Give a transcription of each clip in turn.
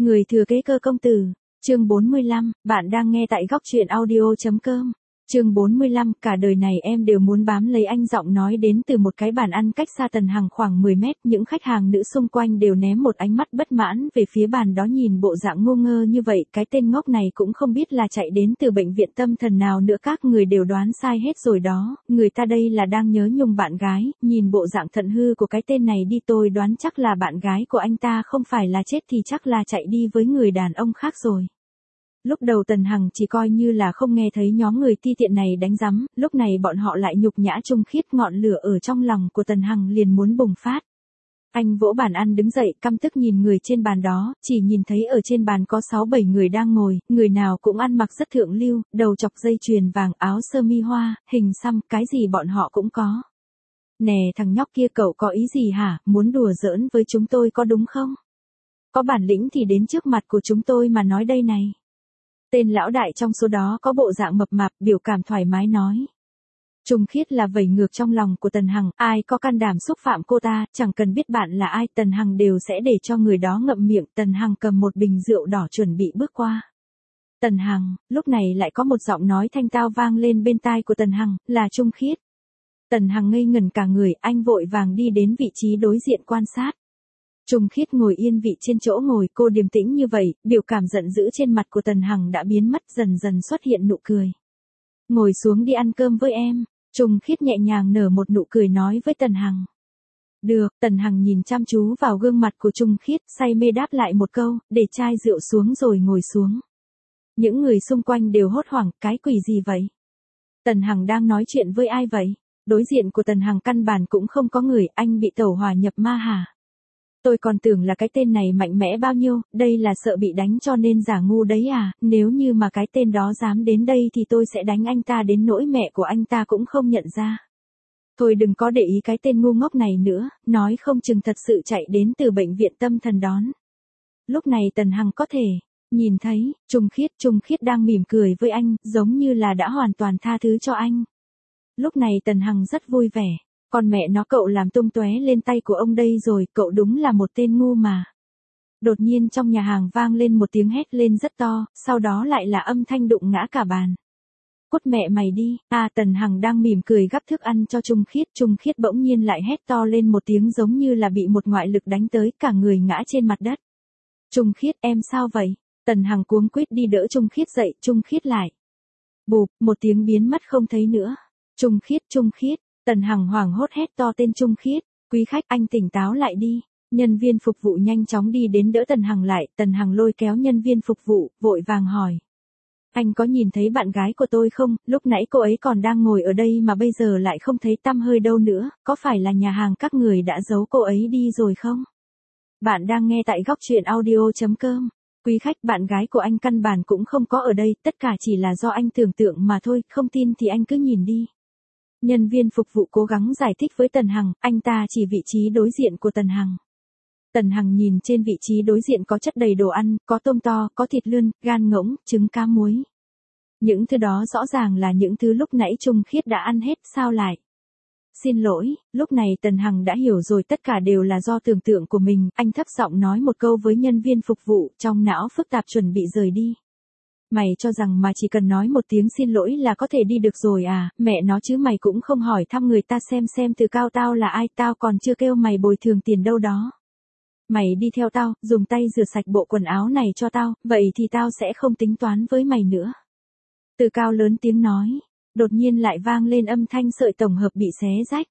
Người thừa kế cơ công tử, chương 45, bạn đang nghe tại góc truyện audio.com. Chương 45, cả đời này em đều muốn bám lấy anh. Giọng nói đến từ một cái bàn ăn cách xa Tần Hằng khoảng 10 mét, những khách hàng nữ xung quanh đều ném một ánh mắt bất mãn về phía bàn đó, nhìn bộ dạng ngu ngơ như vậy, cái tên ngốc này cũng không biết là chạy đến từ bệnh viện tâm thần nào nữa. Các người đều đoán sai hết rồi đó, người ta đây là đang nhớ nhung bạn gái, nhìn bộ dạng thận hư của cái tên này đi, tôi đoán chắc là bạn gái của anh ta không phải là chết thì chắc là chạy đi với người đàn ông khác rồi. Lúc đầu Tần Hằng chỉ coi như là không nghe thấy nhóm người ti tiện này đánh rắm, lúc này bọn họ lại nhục nhã Trung Khiết, ngọn lửa ở trong lòng của Tần Hằng liền muốn bùng phát. Anh vỗ bàn ăn đứng dậy, căm tức nhìn người trên bàn đó, chỉ nhìn thấy ở trên bàn có 6-7 người đang ngồi, người nào cũng ăn mặc rất thượng lưu, đầu chọc dây chuyền vàng, áo sơ mi hoa, hình xăm, cái gì bọn họ cũng có. Nè thằng nhóc kia, cậu có ý gì hả, muốn đùa giỡn với chúng tôi có đúng không? Có bản lĩnh thì đến trước mặt của chúng tôi mà nói đây này. Tên lão đại trong số đó có bộ dạng mập mạp, biểu cảm thoải mái nói. Trung Khiết là vẩy ngược trong lòng của Tần Hằng, ai có can đảm xúc phạm cô ta, chẳng cần biết bạn là ai, Tần Hằng đều sẽ để cho người đó ngậm miệng. Tần Hằng cầm một bình rượu đỏ chuẩn bị bước qua. Tần Hằng, lúc này lại có một giọng nói thanh tao vang lên bên tai của Tần Hằng, là Trung Khiết. Tần Hằng ngây ngẩn cả người, anh vội vàng đi đến vị trí đối diện quan sát. Trung Khiết ngồi yên vị trên chỗ ngồi, cô điềm tĩnh như vậy, biểu cảm giận dữ trên mặt của Tần Hằng đã biến mất, dần dần xuất hiện nụ cười. Ngồi xuống đi ăn cơm với em, Trung Khiết nhẹ nhàng nở một nụ cười nói với Tần Hằng. Được, Tần Hằng nhìn chăm chú vào gương mặt của Trung Khiết, say mê đáp lại một câu, để chai rượu xuống rồi ngồi xuống. Những người xung quanh đều hốt hoảng, cái quỷ gì vậy? Tần Hằng đang nói chuyện với ai vậy? Đối diện của Tần Hằng căn bản cũng không có người, anh bị tẩu hỏa nhập ma hả? Tôi còn tưởng là cái tên này mạnh mẽ bao nhiêu, đây là sợ bị đánh cho nên giả ngu đấy à, nếu như mà cái tên đó dám đến đây thì tôi sẽ đánh anh ta đến nỗi mẹ của anh ta cũng không nhận ra. Thôi đừng có để ý cái tên ngu ngốc này nữa, nói không chừng thật sự chạy đến từ bệnh viện tâm thần đón. Lúc này Tần Hằng có thể nhìn thấy, Trung Khiết đang mỉm cười với anh, giống như là đã hoàn toàn tha thứ cho anh. Lúc này Tần Hằng rất vui vẻ. Còn mẹ nó, cậu làm tung tóe lên tay của ông đây rồi, cậu đúng là một tên ngu mà. Đột nhiên trong nhà hàng vang lên một tiếng hét lên rất to, sau đó lại là âm thanh đụng ngã cả bàn. Cút mẹ mày đi, Tần Hằng đang mỉm cười gắp thức ăn cho Trung Khiết bỗng nhiên lại hét to lên một tiếng giống như là bị một ngoại lực đánh tới, cả người ngã trên mặt đất. Trung Khiết, em sao vậy? Tần Hằng cuống quýt đi đỡ Trung Khiết dậy, Trung Khiết lại. Bụp, một tiếng biến mất không thấy nữa. Trung Khiết. Tần Hằng hoảng hốt hét to tên Trung Khiết, quý khách, anh tỉnh táo lại đi. Nhân viên phục vụ nhanh chóng đi đến đỡ Tần Hằng lại, Tần Hằng lôi kéo nhân viên phục vụ, vội vàng hỏi. Anh có nhìn thấy bạn gái của tôi không, lúc nãy cô ấy còn đang ngồi ở đây mà bây giờ lại không thấy tăm hơi đâu nữa, có phải là nhà hàng các người đã giấu cô ấy đi rồi không? Bạn đang nghe tại góc truyện audio.com. Quý khách, bạn gái của anh căn bản cũng không có ở đây, tất cả chỉ là do anh tưởng tượng mà thôi, không tin thì anh cứ nhìn đi. Nhân viên phục vụ cố gắng giải thích với Tần Hằng, anh ta chỉ vị trí đối diện của Tần Hằng. Tần Hằng nhìn trên vị trí đối diện có chất đầy đồ ăn, có tôm to, có thịt lươn, gan ngỗng, trứng cá muối. Những thứ đó rõ ràng là những thứ lúc nãy Trung Khiết đã ăn hết, sao lại? Xin lỗi, lúc này Tần Hằng đã hiểu rồi, tất cả đều là do tưởng tượng của mình, anh thấp giọng nói một câu với nhân viên phục vụ, trong não phức tạp chuẩn bị rời đi. Mày cho rằng mà chỉ cần nói một tiếng xin lỗi là có thể đi được rồi à, mẹ nó chứ, mày cũng không hỏi thăm người ta xem Từ Cao tao là ai, tao còn chưa kêu mày bồi thường tiền đâu đó. Mày đi theo tao, dùng tay rửa sạch bộ quần áo này cho tao, vậy thì tao sẽ không tính toán với mày nữa. Từ Cao lớn tiếng nói, đột nhiên lại vang lên âm thanh sợi tổng hợp bị xé rách.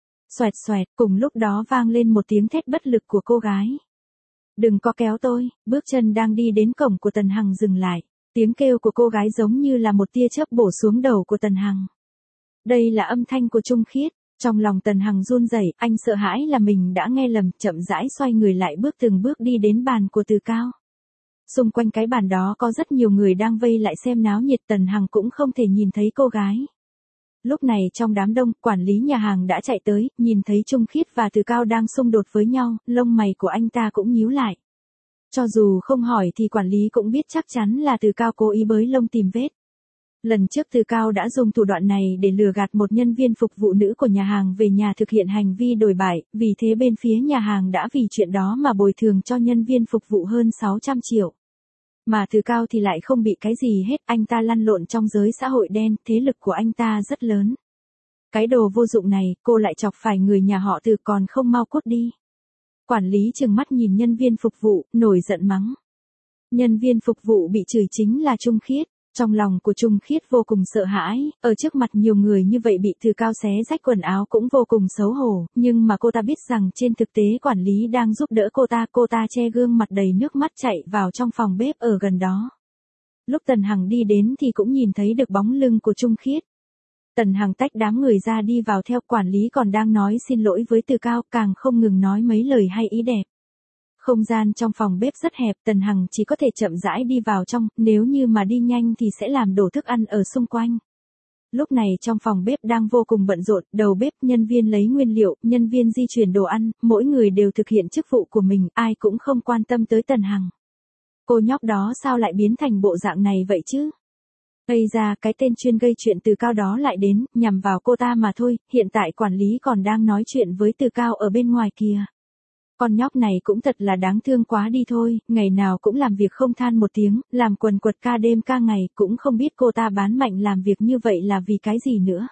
Xoẹt, cùng lúc đó vang lên một tiếng thét bất lực của cô gái. Đừng có kéo tôi, bước chân đang đi đến cổng của Tần Hằng dừng lại. Tiếng kêu của cô gái giống như là một tia chớp bổ xuống đầu của Tần Hằng. Đây là âm thanh của Trung Khiết, trong lòng Tần Hằng run rẩy, anh sợ hãi là mình đã nghe lầm, chậm rãi xoay người lại từng bước đi đến bàn của Từ Cao. Xung quanh cái bàn đó có rất nhiều người đang vây lại xem náo nhiệt, Tần Hằng cũng không thể nhìn thấy cô gái. Lúc này trong đám đông, quản lý nhà hàng đã chạy tới, nhìn thấy Trung Khiết và Từ Cao đang xung đột với nhau, lông mày của anh ta cũng nhíu lại. Cho dù không hỏi thì quản lý cũng biết chắc chắn là Từ Cao cố ý bới lông tìm vết. Lần trước Từ Cao đã dùng thủ đoạn này để lừa gạt một nhân viên phục vụ nữ của nhà hàng về nhà thực hiện hành vi đổi bại, vì thế bên phía nhà hàng đã vì chuyện đó mà bồi thường cho nhân viên phục vụ hơn 600 triệu. Mà Từ Cao thì lại không bị cái gì hết, anh ta lăn lộn trong giới xã hội đen, thế lực của anh ta rất lớn. Cái đồ vô dụng này, cô lại chọc phải người nhà họ Từ còn không mau cút đi. Quản lý trừng mắt nhìn nhân viên phục vụ, nổi giận mắng. Nhân viên phục vụ bị chửi chính là Trung Khiết. Trong lòng của Trung Khiết vô cùng sợ hãi, ở trước mặt nhiều người như vậy bị Từ Cao xé rách quần áo cũng vô cùng xấu hổ, nhưng mà cô ta biết rằng trên thực tế quản lý đang giúp đỡ cô ta che gương mặt đầy nước mắt chạy vào trong phòng bếp ở gần đó. Lúc Tần Hằng đi đến thì cũng nhìn thấy được bóng lưng của Trung Khiết. Tần Hằng tách đám người ra đi vào theo, quản lý còn đang nói xin lỗi với Từ Cao, càng không ngừng nói mấy lời hay ý đẹp. Không gian trong phòng bếp rất hẹp, Tần Hằng chỉ có thể chậm rãi đi vào trong, nếu như mà đi nhanh thì sẽ làm đổ thức ăn ở xung quanh. Lúc này trong phòng bếp đang vô cùng bận rộn, đầu bếp, nhân viên lấy nguyên liệu, nhân viên di chuyển đồ ăn, mỗi người đều thực hiện chức vụ của mình, ai cũng không quan tâm tới Tần Hằng. Cô nhóc đó sao lại biến thành bộ dạng này vậy chứ? Gây ra cái tên chuyên gây chuyện Từ Cao đó lại đến, nhằm vào cô ta mà thôi, hiện tại quản lý còn đang nói chuyện với Từ Cao ở bên ngoài kìa. Con nhóc này cũng thật là đáng thương quá đi thôi, ngày nào cũng làm việc không than một tiếng, làm quần quật ca đêm ca ngày, cũng không biết cô ta bán mạnh làm việc như vậy là vì cái gì nữa.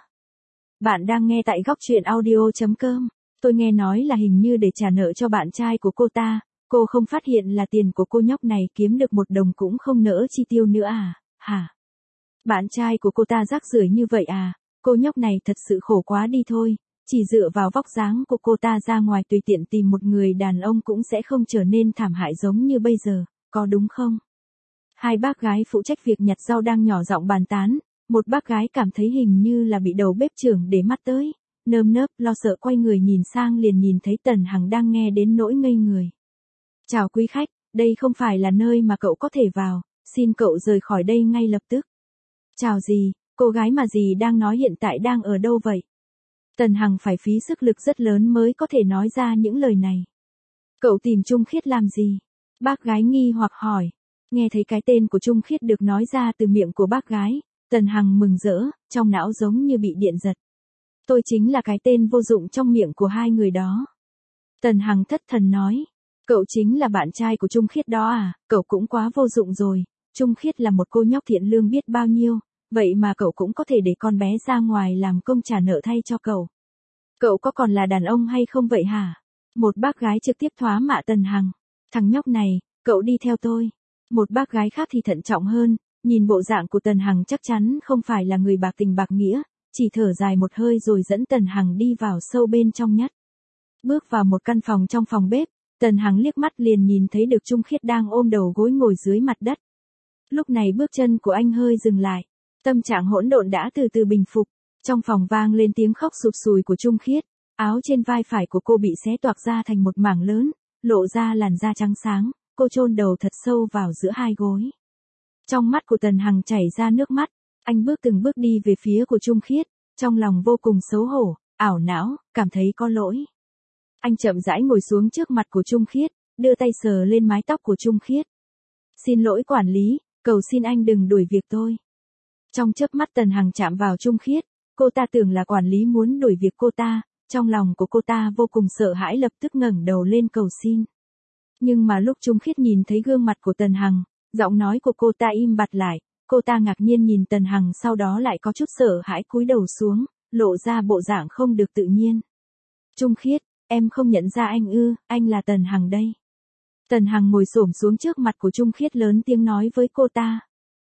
Bạn đang nghe tại góc truyện audio.com, tôi nghe nói là hình như để trả nợ cho bạn trai của cô ta, cô không phát hiện là tiền của cô nhóc này kiếm được 1 đồng cũng không nỡ chi tiêu nữa à, hả? Bạn trai của cô ta rác rưởi như vậy à, cô nhóc này thật sự khổ quá đi thôi. Chỉ dựa vào vóc dáng của cô ta ra ngoài tùy tiện tìm một người đàn ông cũng sẽ không trở nên thảm hại giống như bây giờ, có đúng không? Hai bác gái phụ trách việc nhặt rau đang nhỏ giọng bàn tán, một bác gái cảm thấy hình như là bị đầu bếp trưởng để mắt tới, nơm nớp lo sợ quay người nhìn sang liền nhìn thấy Tần Hằng đang nghe đến nỗi ngây người. Chào quý khách, đây không phải là nơi mà cậu có thể vào, xin cậu rời khỏi đây ngay lập tức. Chào gì, cô gái mà dì đang nói hiện tại đang ở đâu vậy? Tần Hằng phải phí sức lực rất lớn mới có thể nói ra những lời này. Cậu tìm Trung Khiết làm gì? Bác gái nghi hoặc hỏi. Nghe thấy cái tên của Trung Khiết được nói ra từ miệng của bác gái, Tần Hằng mừng rỡ, trong não giống như bị điện giật. Tôi chính là cái tên vô dụng trong miệng của hai người đó. Tần Hằng thất thần nói. Cậu chính là bạn trai của Trung Khiết đó à, cậu cũng quá vô dụng rồi. Trung Khiết là một cô nhóc thiện lương biết bao nhiêu. Vậy mà cậu cũng có thể để con bé ra ngoài làm công trả nợ thay cho cậu. Cậu có còn là đàn ông hay không vậy hả? Một bác gái trực tiếp thoá mạ Tần Hằng. Thằng nhóc này, cậu đi theo tôi. Một bác gái khác thì thận trọng hơn, nhìn bộ dạng của Tần Hằng chắc chắn không phải là người bạc tình bạc nghĩa, chỉ thở dài một hơi rồi dẫn Tần Hằng đi vào sâu bên trong nhất. Bước vào một căn phòng trong phòng bếp, Tần Hằng liếc mắt liền nhìn thấy được Trung Khiết đang ôm đầu gối ngồi dưới mặt đất. Lúc này bước chân của anh hơi dừng lại. Tâm trạng hỗn độn đã từ từ bình phục, trong phòng vang lên tiếng khóc sụp sùi của Trung Khiết, áo trên vai phải của cô bị xé toạc ra thành một mảng lớn, lộ ra làn da trắng sáng, cô chôn đầu thật sâu vào giữa hai gối. Trong mắt của Tần Hằng chảy ra nước mắt, anh từng bước đi về phía của Trung Khiết, trong lòng vô cùng xấu hổ, ảo não, cảm thấy có lỗi. Anh chậm rãi ngồi xuống trước mặt của Trung Khiết, đưa tay sờ lên mái tóc của Trung Khiết. Xin lỗi quản lý, cầu xin anh đừng đuổi việc tôi. Trong chớp mắt Tần Hằng chạm vào Trung Khiết, cô ta tưởng là quản lý muốn đuổi việc cô ta, trong lòng của cô ta vô cùng sợ hãi lập tức ngẩng đầu lên cầu xin. Nhưng mà lúc Trung Khiết nhìn thấy gương mặt của Tần Hằng, giọng nói của cô ta im bặt lại, cô ta ngạc nhiên nhìn Tần Hằng sau đó lại có chút sợ hãi cúi đầu xuống, lộ ra bộ dạng không được tự nhiên. Trung Khiết, em không nhận ra anh ư, anh là Tần Hằng đây. Tần Hằng ngồi xổm xuống trước mặt của Trung Khiết lớn tiếng nói với cô ta.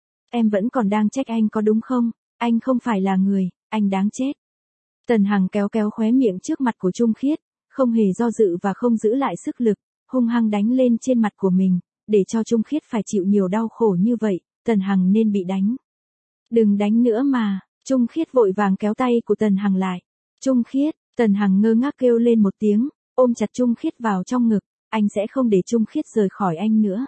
Em vẫn còn đang trách anh có đúng không, anh không phải là người, anh đáng chết. Tần Hằng kéo khóe miệng trước mặt của Trung Khiết, không hề do dự và không giữ lại sức lực, hung hăng đánh lên trên mặt của mình, để cho Trung Khiết phải chịu nhiều đau khổ như vậy, Tần Hằng nên bị đánh. Đừng đánh nữa mà, Trung Khiết vội vàng kéo tay của Tần Hằng lại. Trung Khiết, Tần Hằng ngơ ngác kêu lên một tiếng, ôm chặt Trung Khiết vào trong ngực, anh sẽ không để Trung Khiết rời khỏi anh nữa.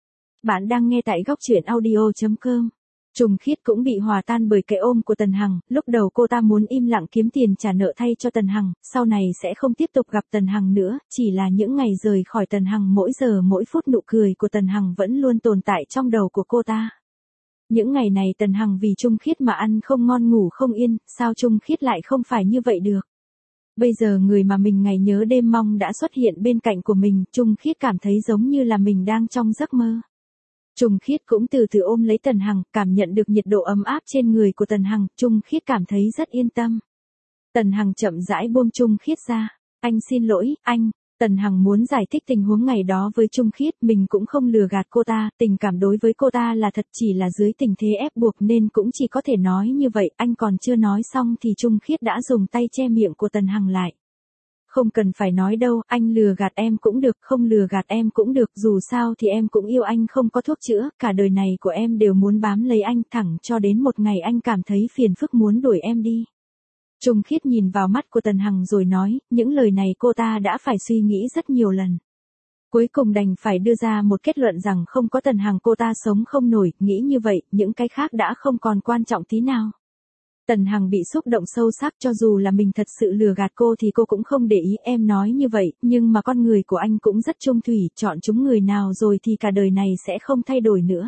Bạn đang nghe tại góc truyện audio.com. Trung Khiết cũng bị hòa tan bởi cái ôm của Tần Hằng, lúc đầu cô ta muốn im lặng kiếm tiền trả nợ thay cho Tần Hằng, sau này sẽ không tiếp tục gặp Tần Hằng nữa, chỉ là những ngày rời khỏi Tần Hằng mỗi giờ mỗi phút nụ cười của Tần Hằng vẫn luôn tồn tại trong đầu của cô ta. Những ngày này Tần Hằng vì Trung Khiết mà ăn không ngon ngủ không yên, sao Trung Khiết lại không phải như vậy được. Bây giờ người mà mình ngày nhớ đêm mong đã xuất hiện bên cạnh của mình, Trung Khiết cảm thấy giống như là mình đang trong giấc mơ. Trung Khiết cũng từ từ ôm lấy Tần Hằng, cảm nhận được nhiệt độ ấm áp trên người của Tần Hằng, Trung Khiết cảm thấy rất yên tâm. Tần Hằng chậm rãi buông Trung Khiết ra. Anh xin lỗi, anh. Tần Hằng muốn giải thích tình huống ngày đó với Trung Khiết, mình cũng không lừa gạt cô ta, tình cảm đối với cô ta là thật, chỉ là dưới tình thế ép buộc nên cũng chỉ có thể nói như vậy. Anh còn chưa nói xong thì Trung Khiết đã dùng tay che miệng của Tần Hằng lại. Không cần phải nói đâu, anh lừa gạt em cũng được, không lừa gạt em cũng được, dù sao thì em cũng yêu anh không có thuốc chữa, cả đời này của em đều muốn bám lấy anh thẳng cho đến một ngày anh cảm thấy phiền phức muốn đuổi em đi. Trung Khiết nhìn vào mắt của Tần Hằng rồi nói, những lời này cô ta đã phải suy nghĩ rất nhiều lần. Cuối cùng đành phải đưa ra một kết luận rằng không có Tần Hằng cô ta sống không nổi, nghĩ như vậy, những cái khác đã không còn quan trọng tí nào. Tần Hằng bị xúc động sâu sắc, cho dù là mình thật sự lừa gạt cô thì cô cũng không để ý, em nói như vậy, nhưng mà con người của anh cũng rất trung thủy, chọn chúng người nào rồi thì cả đời này sẽ không thay đổi nữa.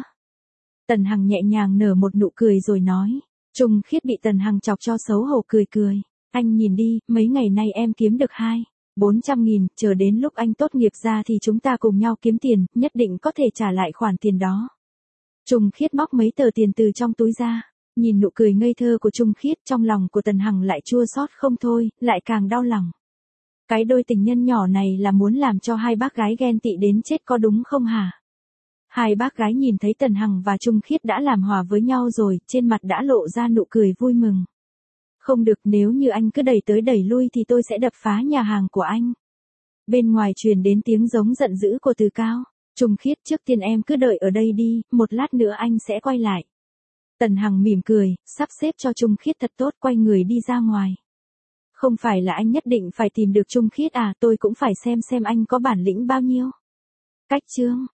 Tần Hằng nhẹ nhàng nở một nụ cười rồi nói. Trung Khiết bị Tần Hằng chọc cho xấu hổ cười cười. Anh nhìn đi, mấy ngày nay em kiếm được 400.000, chờ đến lúc anh tốt nghiệp ra thì chúng ta cùng nhau kiếm tiền, nhất định có thể trả lại khoản tiền đó. Trung Khiết móc mấy tờ tiền từ trong túi ra. Nhìn nụ cười ngây thơ của Trung Khiết, trong lòng của Tần Hằng lại chua xót không thôi, lại càng đau lòng. Cái đôi tình nhân nhỏ này là muốn làm cho hai bác gái ghen tị đến chết có đúng không hả? Hai bác gái nhìn thấy Tần Hằng và Trung Khiết đã làm hòa với nhau rồi, trên mặt đã lộ ra nụ cười vui mừng. Không được, nếu như anh cứ đẩy tới đẩy lui thì tôi sẽ đập phá nhà hàng của anh. Bên ngoài truyền đến tiếng giống giận dữ của Từ Cao. Trung Khiết, trước tiên em cứ đợi ở đây đi, một lát nữa anh sẽ quay lại. Tần Hằng mỉm cười, sắp xếp cho Trung Khiết thật tốt, quay người đi ra ngoài. Không phải là anh nhất định phải tìm được Trung Khiết à, tôi cũng phải xem anh có bản lĩnh bao nhiêu. Cách chương